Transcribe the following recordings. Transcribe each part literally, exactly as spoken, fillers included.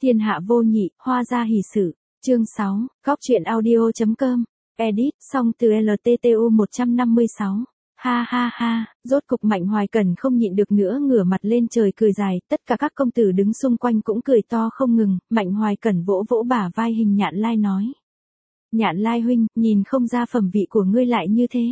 Thiên hạ vô nhị, hoa gia hỷ sự. Chương sáu, góc truyện audio.com. Edit, xong từ L T T U một trăm năm mươi sáu. Ha ha ha, rốt cục Mạnh Hoài Cẩn không nhịn được nữa ngửa mặt lên trời cười dài, tất cả các công tử đứng xung quanh cũng cười to không ngừng, Mạnh Hoài Cẩn vỗ vỗ bả vai Hình Nhạn Lai nói. Nhạn Lai huynh, nhìn không ra phẩm vị của ngươi lại như thế.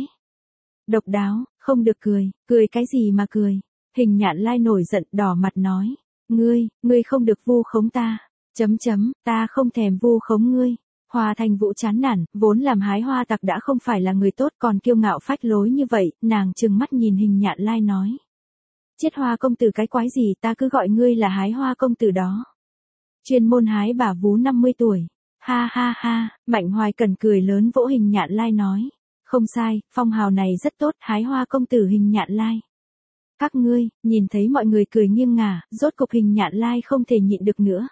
Độc đáo, không được cười, cười cái gì mà cười. Hình Nhạn Lai nổi giận đỏ mặt nói. Ngươi, ngươi không được vu khống ta. Chấm chấm, ta không thèm vu khống ngươi. Hoa Thanh Vũ chán nản, vốn làm hái hoa tặc đã không phải là người tốt còn kiêu ngạo phách lối như vậy, nàng trừng mắt nhìn Hình Nhạn Lai nói. Chết hoa công tử cái quái gì, ta cứ gọi ngươi là hái hoa công tử đó. Chuyên môn hái bà vú năm mươi tuổi. Ha ha ha, Mạnh Hoài Cẩn cười lớn vỗ Hình Nhạn Lai nói. Không sai, phong hào này rất tốt, hái hoa công tử Hình Nhạn Lai. Các ngươi, nhìn thấy mọi người cười nghiêng ngả, rốt cục Hình Nhạn Lai không thể nhịn được nữa.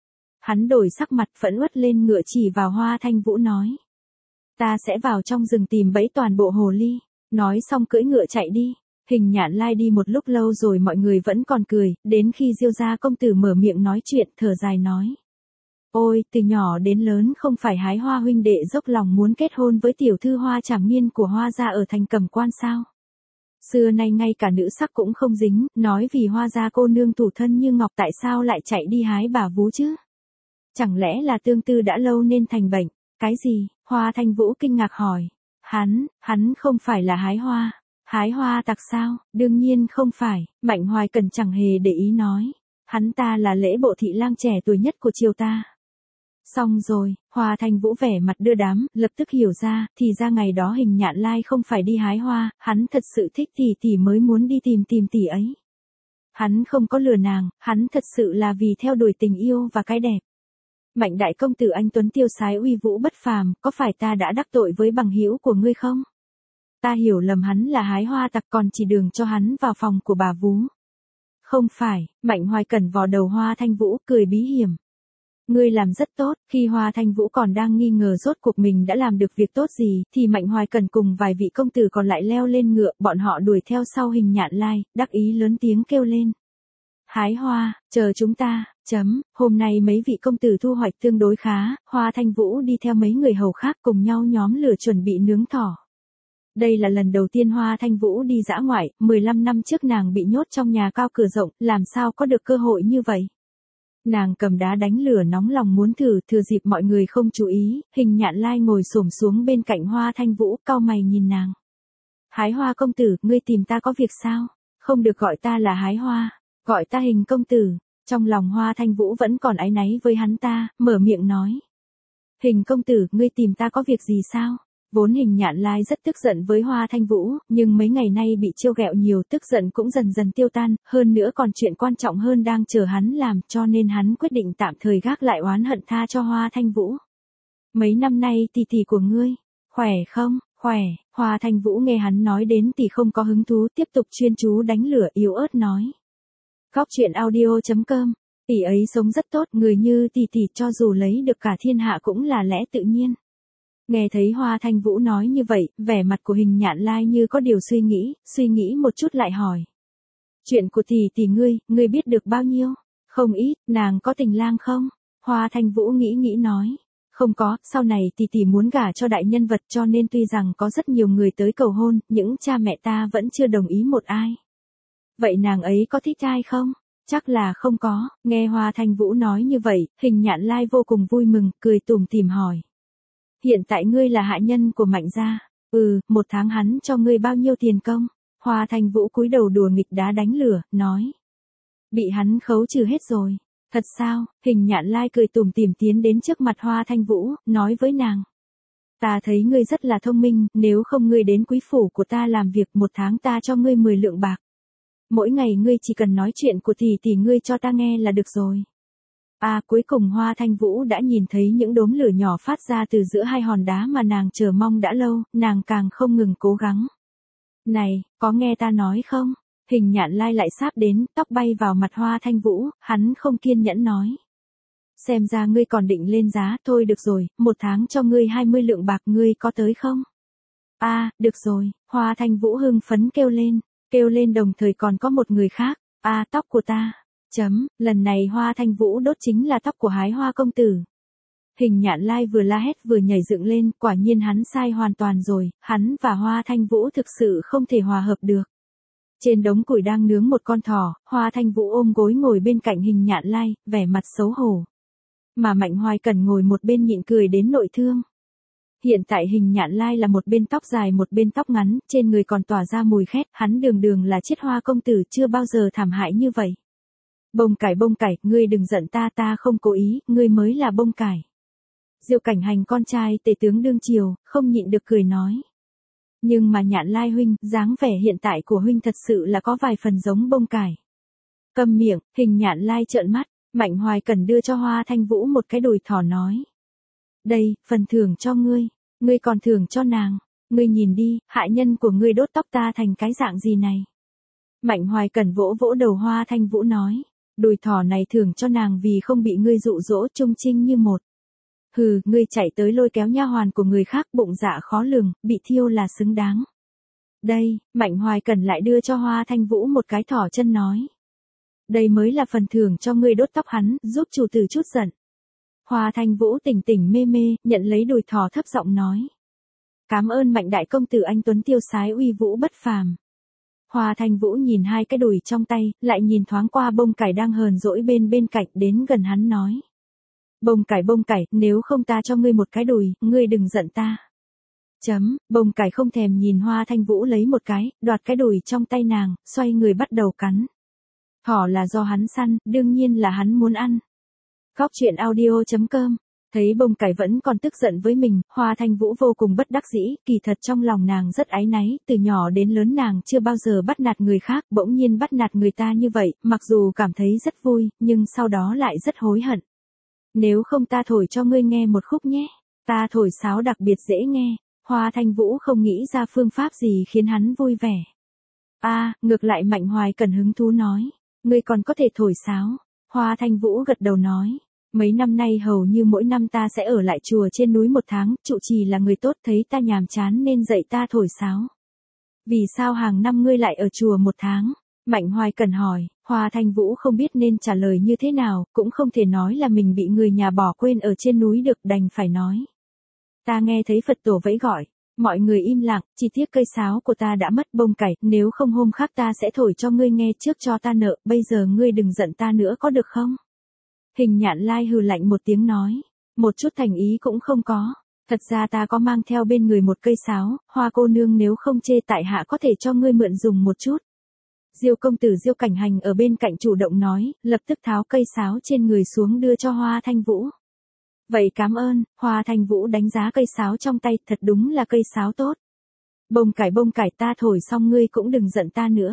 Hắn đổi sắc mặt phẫn uất lên ngựa chỉ vào Hoa Thanh Vũ nói. Ta sẽ vào trong rừng tìm bẫy toàn bộ hồ ly. Nói xong cưỡi ngựa chạy đi. Hình Nhạn Lai đi một lúc lâu rồi mọi người vẫn còn cười, đến khi Diêu gia công tử mở miệng nói chuyện thở dài nói. Ôi, từ nhỏ đến lớn không phải hái hoa huynh đệ dốc lòng muốn kết hôn với tiểu thư Hoa Trảm Nghiên của Hoa gia ở thành Cẩm Quan sao? Xưa nay ngay cả nữ sắc cũng không dính, nói vì Hoa gia cô nương thủ thân như ngọc tại sao lại chạy đi hái bà vú chứ? Chẳng lẽ là tương tư đã lâu nên thành bệnh? Cái gì? Hoa Thanh Vũ kinh ngạc hỏi. Hắn, hắn không phải là hái hoa. Hái hoa tặc sao? Đương nhiên không phải, Mạnh Hoài Cẩn chẳng hề để ý nói. Hắn ta là lễ bộ thị lang trẻ tuổi nhất của triều ta. Xong rồi, Hoa Thanh Vũ vẻ mặt đưa đám, lập tức hiểu ra, thì ra ngày đó Hình Nhạn Lai không phải đi hái hoa, hắn thật sự thích tỷ tỷ mới muốn đi tìm tìm tỷ ấy. Hắn không có lừa nàng, hắn thật sự là vì theo đuổi tình yêu và cái đẹp. Mạnh đại công tử anh tuấn tiêu sái uy vũ bất phàm, có phải ta đã đắc tội với bằng hữu của ngươi không? Ta hiểu lầm hắn là hái hoa tặc còn chỉ đường cho hắn vào phòng của bà vú. Không phải, Mạnh Hoài Cẩn vò đầu Hoa Thanh Vũ cười bí hiểm. Ngươi làm rất tốt, khi Hoa Thanh Vũ còn đang nghi ngờ rốt cuộc mình đã làm được việc tốt gì, thì Mạnh Hoài Cẩn cùng vài vị công tử còn lại leo lên ngựa, bọn họ đuổi theo sau Hình Nhạn Lai, đắc ý lớn tiếng kêu lên. Hái hoa, chờ chúng ta, chấm, hôm nay mấy vị công tử thu hoạch tương đối khá, Hoa Thanh Vũ đi theo mấy người hầu khác cùng nhau nhóm lửa chuẩn bị nướng thỏ. Đây là lần đầu tiên Hoa Thanh Vũ đi dã ngoại, mười lăm năm trước nàng bị nhốt trong nhà cao cửa rộng, làm sao có được cơ hội như vậy. Nàng cầm đá đánh lửa nóng lòng muốn thử, thừa dịp mọi người không chú ý, Hình Nhạn Lai ngồi xổm xuống bên cạnh Hoa Thanh Vũ, cau mày nhìn nàng. Hái hoa công tử, ngươi tìm ta có việc sao? Không được gọi ta là hái hoa, gọi ta Hình công tử. Trong lòng Hoa Thanh Vũ vẫn còn áy náy với hắn ta, mở miệng nói. Hình công tử, ngươi tìm ta có việc gì sao? Vốn Hình Nhạn Lai rất tức giận với Hoa Thanh Vũ, nhưng mấy ngày nay bị trêu ghẹo nhiều, tức giận cũng dần dần tiêu tan, hơn nữa còn chuyện quan trọng hơn đang chờ hắn làm, cho nên hắn quyết định tạm thời gác lại oán hận tha cho Hoa Thanh Vũ. Mấy năm nay tỷ tỷ của ngươi, khỏe không? Khỏe. Hoa Thanh Vũ nghe hắn nói đến thì không có hứng thú, tiếp tục chuyên chú đánh lửa yếu ớt nói. Góc truyện audio.com, tỷ ấy sống rất tốt, người như tỷ tỷ cho dù lấy được cả thiên hạ cũng là lẽ tự nhiên. Nghe thấy Hoa Thanh Vũ nói như vậy, vẻ mặt của Hình Nhạn Lai như có điều suy nghĩ, suy nghĩ một chút lại hỏi. Chuyện của tỷ tỷ ngươi, ngươi biết được bao nhiêu? Không ít, nàng có tình lang không? Hoa Thanh Vũ nghĩ nghĩ nói. Không có, sau này tỷ tỷ muốn gả cho đại nhân vật cho nên tuy rằng có rất nhiều người tới cầu hôn, những cha mẹ ta vẫn chưa đồng ý một ai. Vậy nàng ấy có thích ai không? Chắc là không có, nghe Hoa Thanh Vũ nói như vậy, Hình Nhạn Lai vô cùng vui mừng, cười tủm tỉm hỏi. Hiện tại ngươi là hạ nhân của Mạnh gia, ừ, một tháng hắn cho ngươi bao nhiêu tiền công? Hoa Thanh Vũ cúi đầu đùa nghịch đá đánh lửa, nói. Bị hắn khấu trừ hết rồi. Thật sao? Hình Nhạn Lai cười tủm tỉm tiến đến trước mặt Hoa Thanh Vũ, nói với nàng. Ta thấy ngươi rất là thông minh, nếu không ngươi đến quý phủ của ta làm việc một tháng ta cho ngươi mười lượng bạc. Mỗi ngày ngươi chỉ cần nói chuyện của tỷ tỷ ngươi cho ta nghe là được rồi. À, cuối cùng Hoa Thanh Vũ đã nhìn thấy những đốm lửa nhỏ phát ra từ giữa hai hòn đá mà nàng chờ mong đã lâu, nàng càng không ngừng cố gắng. Này, có nghe ta nói không? Hình Nhạn Lai lại sáp đến, tóc bay vào mặt Hoa Thanh Vũ, hắn không kiên nhẫn nói. Xem ra ngươi còn định lên giá, thôi được rồi, một tháng cho ngươi hai mươi lượng bạc, ngươi có tới không? À, được rồi, Hoa Thanh Vũ hưng phấn kêu lên, kêu lên đồng thời còn có một người khác. À, tóc của ta. Chấm, lần này Hoa Thanh Vũ đốt chính là tóc của Hái Hoa công tử. Hình Nhạn Lai vừa la hét vừa nhảy dựng lên, quả nhiên hắn sai hoàn toàn rồi, hắn và Hoa Thanh Vũ thực sự không thể hòa hợp được. Trên đống củi đang nướng một con thỏ, Hoa Thanh Vũ ôm gối ngồi bên cạnh Hình Nhạn Lai, vẻ mặt xấu hổ. Mà Mạnh Hoài Cẩn ngồi một bên nhịn cười đến nội thương. Hiện tại Hình Nhạn Lai là một bên tóc dài một bên tóc ngắn, trên người còn tỏa ra mùi khét, hắn đường đường là chiết hoa công tử chưa bao giờ thảm hại như vậy. Bông cải bông cải, ngươi đừng giận ta ta không cố ý, ngươi mới là bông cải. Diêu Cảnh Hành con trai tể tướng đương triều, không nhịn được cười nói. Nhưng mà Nhạn Lai huynh, dáng vẻ hiện tại của huynh thật sự là có vài phần giống bông cải. Câm miệng, Hình Nhạn Lai trợn mắt, Mạnh Hoài Cẩn đưa cho Hoa Thanh Vũ một cái đùi thỏ nói. Đây, phần thưởng cho ngươi, ngươi còn thưởng cho nàng, ngươi nhìn đi, hại nhân của ngươi đốt tóc ta thành cái dạng gì này. Mạnh Hoài Cẩn vỗ vỗ đầu Hoa Thanh Vũ nói, đùi thỏ này thưởng cho nàng vì không bị ngươi dụ dỗ trung trinh như một. Hừ, ngươi chạy tới lôi kéo nha hoàn của người khác bụng dạ khó lường, bị thiêu là xứng đáng. Đây, Mạnh Hoài Cẩn lại đưa cho Hoa Thanh Vũ một cái thỏ chân nói. Đây mới là phần thưởng cho ngươi đốt tóc hắn, giúp chủ tử chút giận. Hoa Thanh Vũ tỉnh tỉnh mê mê, nhận lấy đùi thỏ thấp giọng nói. Cảm ơn Mạnh đại công tử anh tuấn tiêu sái uy vũ bất phàm. Hoa Thanh Vũ nhìn hai cái đùi trong tay, lại nhìn thoáng qua bông cải đang hờn dỗi bên bên cạnh đến gần hắn nói. Bông cải bông cải, nếu không ta cho ngươi một cái đùi, ngươi đừng giận ta. Chấm, bông cải không thèm nhìn Hoa Thanh Vũ lấy một cái, đoạt cái đùi trong tay nàng, xoay người bắt đầu cắn. Thỏ là do hắn săn, đương nhiên là hắn muốn ăn. Góc truyện audio chấm com. Thấy bông cải vẫn còn tức giận với mình, Hoa Thanh Vũ vô cùng bất đắc dĩ, kỳ thật trong lòng nàng rất áy náy, từ nhỏ đến lớn nàng chưa bao giờ bắt nạt người khác, bỗng nhiên bắt nạt người ta như vậy, mặc dù cảm thấy rất vui, nhưng sau đó lại rất hối hận. Nếu không ta thổi cho ngươi nghe một khúc nhé, ta thổi sáo đặc biệt dễ nghe. Hoa Thanh Vũ không nghĩ ra phương pháp gì khiến hắn vui vẻ. A, à, ngược lại Mạnh Hoài Cẩn hứng thú nói, ngươi còn có thể thổi sáo. Hoa Thanh Vũ gật đầu nói, mấy năm nay hầu như mỗi năm ta sẽ ở lại chùa trên núi một tháng, trụ trì là người tốt thấy ta nhàm chán nên dạy ta thổi sáo. Vì sao hàng năm ngươi lại ở chùa một tháng? Mạnh Hoài Cẩn hỏi, Hoa Thanh Vũ không biết nên trả lời như thế nào, cũng không thể nói là mình bị người nhà bỏ quên ở trên núi được đành phải nói. Ta nghe thấy Phật tổ vẫy gọi, mọi người im lặng, chỉ tiếc cây sáo của ta đã mất bông cải, nếu không hôm khác ta sẽ thổi cho ngươi nghe trước cho ta nợ, bây giờ ngươi đừng giận ta nữa có được không? Hình Nhạn Lai hừ lạnh một tiếng nói, một chút thành ý cũng không có, thật ra ta có mang theo bên người một cây sáo, Hoa cô nương nếu không chê tại hạ có thể cho ngươi mượn dùng một chút. Diêu công tử Diêu Cảnh Hành ở bên cạnh chủ động nói, lập tức tháo cây sáo trên người xuống đưa cho Hoa Thanh Vũ. Vậy cảm ơn, Hoa Thanh Vũ đánh giá cây sáo trong tay, thật đúng là cây sáo tốt. Bông cải bông cải ta thổi xong ngươi cũng đừng giận ta nữa.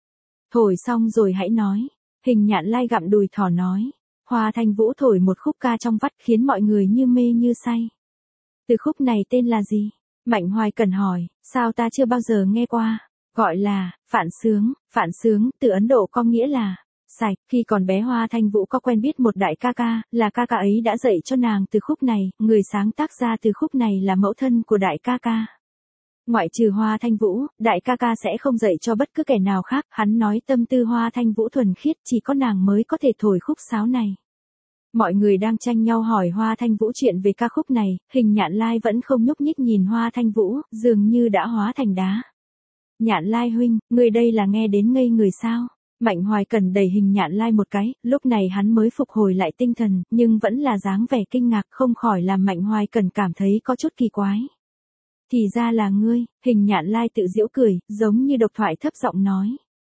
Thổi xong rồi hãy nói. Hình Nhạn Lai gặm đùi thỏ nói. Hoa Thanh Vũ thổi một khúc ca trong vắt khiến mọi người như mê như say. Từ khúc này tên là gì? Mạnh Hoài Cẩn hỏi, sao ta chưa bao giờ nghe qua? Gọi là, phản sướng, phản sướng, từ Ấn Độ có nghĩa là, sạch. Khi còn bé Hoa Thanh Vũ có quen biết một đại ca ca, là ca ca ấy đã dạy cho nàng từ khúc này, người sáng tác ra từ khúc này là mẫu thân của đại ca ca. Ngoại trừ Hoa Thanh Vũ, đại ca ca sẽ không dạy cho bất cứ kẻ nào khác, hắn nói tâm tư Hoa Thanh Vũ thuần khiết, chỉ có nàng mới có thể thổi khúc sáo này. Mọi người đang tranh nhau hỏi Hoa Thanh Vũ chuyện về ca khúc này, Hình Nhạn Lai vẫn không nhúc nhích nhìn Hoa Thanh Vũ, dường như đã hóa thành đá. Nhạn Lai huynh, người đây là nghe đến ngây người sao? Mạnh Hoài Cẩn đẩy Hình Nhạn Lai một cái, lúc này hắn mới phục hồi lại tinh thần, nhưng vẫn là dáng vẻ kinh ngạc không khỏi làm Mạnh Hoài Cẩn cảm thấy có chút kỳ quái. Thì ra là ngươi, Hình Nhạn Lai tự giễu cười, giống như độc thoại thấp giọng nói.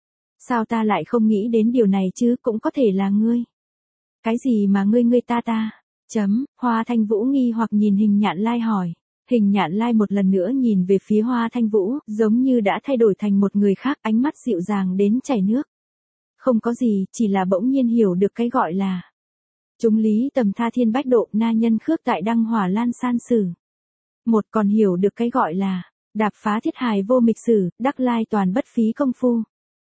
Sao ta lại không nghĩ đến điều này chứ, cũng có thể là ngươi. Cái gì mà ngươi ngươi ta ta? Chấm, Hoa Thanh Vũ nghi hoặc nhìn Hình Nhạn Lai hỏi. Hình Nhạn Lai một lần nữa nhìn về phía Hoa Thanh Vũ, giống như đã thay đổi thành một người khác, ánh mắt dịu dàng đến chảy nước. Không có gì, chỉ là bỗng nhiên hiểu được cái gọi là chúng lý tầm tha thiên bách độ, na nhân khước tại đăng hỏa lan san sử. Một còn hiểu được cái gọi là đạp phá thiết hài vô mịch sử, đắc lai toàn bất phí công phu.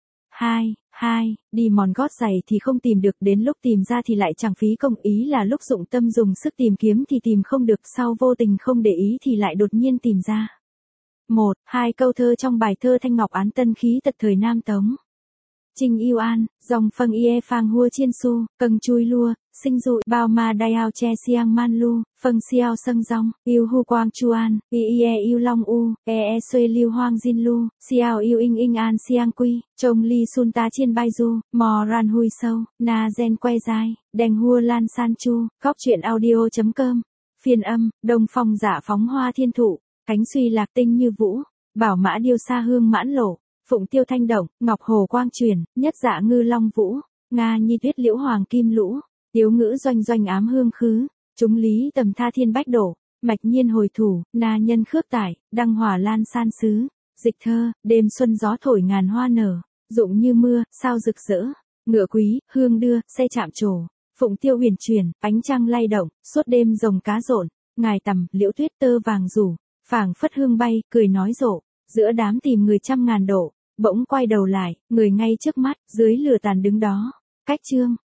Hai, hai, đi mòn gót giày thì không tìm được, đến lúc tìm ra thì lại chẳng phí công, ý là lúc dụng tâm dùng sức tìm kiếm thì tìm không được, sau vô tình không để ý thì lại đột nhiên tìm ra. Một, hai câu thơ trong bài thơ Thanh Ngọc Án Tân Khí Tật thời Nam Tống. Trinh yêu an, dòng phăng ie phang hua chiên su, cần chui lua, sinh dụ, bao ma đai ao che siang man lu, phăng xiao sâng rong, yêu hu quang chuan, i ie yêu long u, e e xuê liu hoang jin lu, xiao yêu ing ing an siang quy, trông li sun ta chiên bai du, mò ran hui sâu, na gen quay dài, đèn hua lan san chu, góc chuyện audio.com, phiên âm, đông phong dạ phóng hoa thiên thụ, cánh suy lạc tinh như vũ, bảo mã điêu xa hương mãn lộ. Phụng tiêu thanh động, ngọc hồ quang truyền, nhất dạ ngư long vũ, nga nhi tuyết liễu hoàng kim lũ, tiếu ngữ doanh doanh ám hương khứ, chúng lý tầm tha thiên bách đổ, mạch nhiên hồi thủ, na nhân khước tải, đăng hỏa lan san sứ, dịch thơ, đêm xuân gió thổi ngàn hoa nở, rụng như mưa, sao rực rỡ, ngựa quý, hương đưa, xe chạm trổ, phụng tiêu huyền truyền, ánh trăng lay động, suốt đêm rồng cá rộn, ngài tầm, liễu tuyết tơ vàng rủ, phảng phất hương bay, cười nói rộ, giữa đám tìm người trăm ngàn độ. Bỗng quay đầu lại, người ngay trước mắt, dưới lửa tàn đứng đó. Cách chương.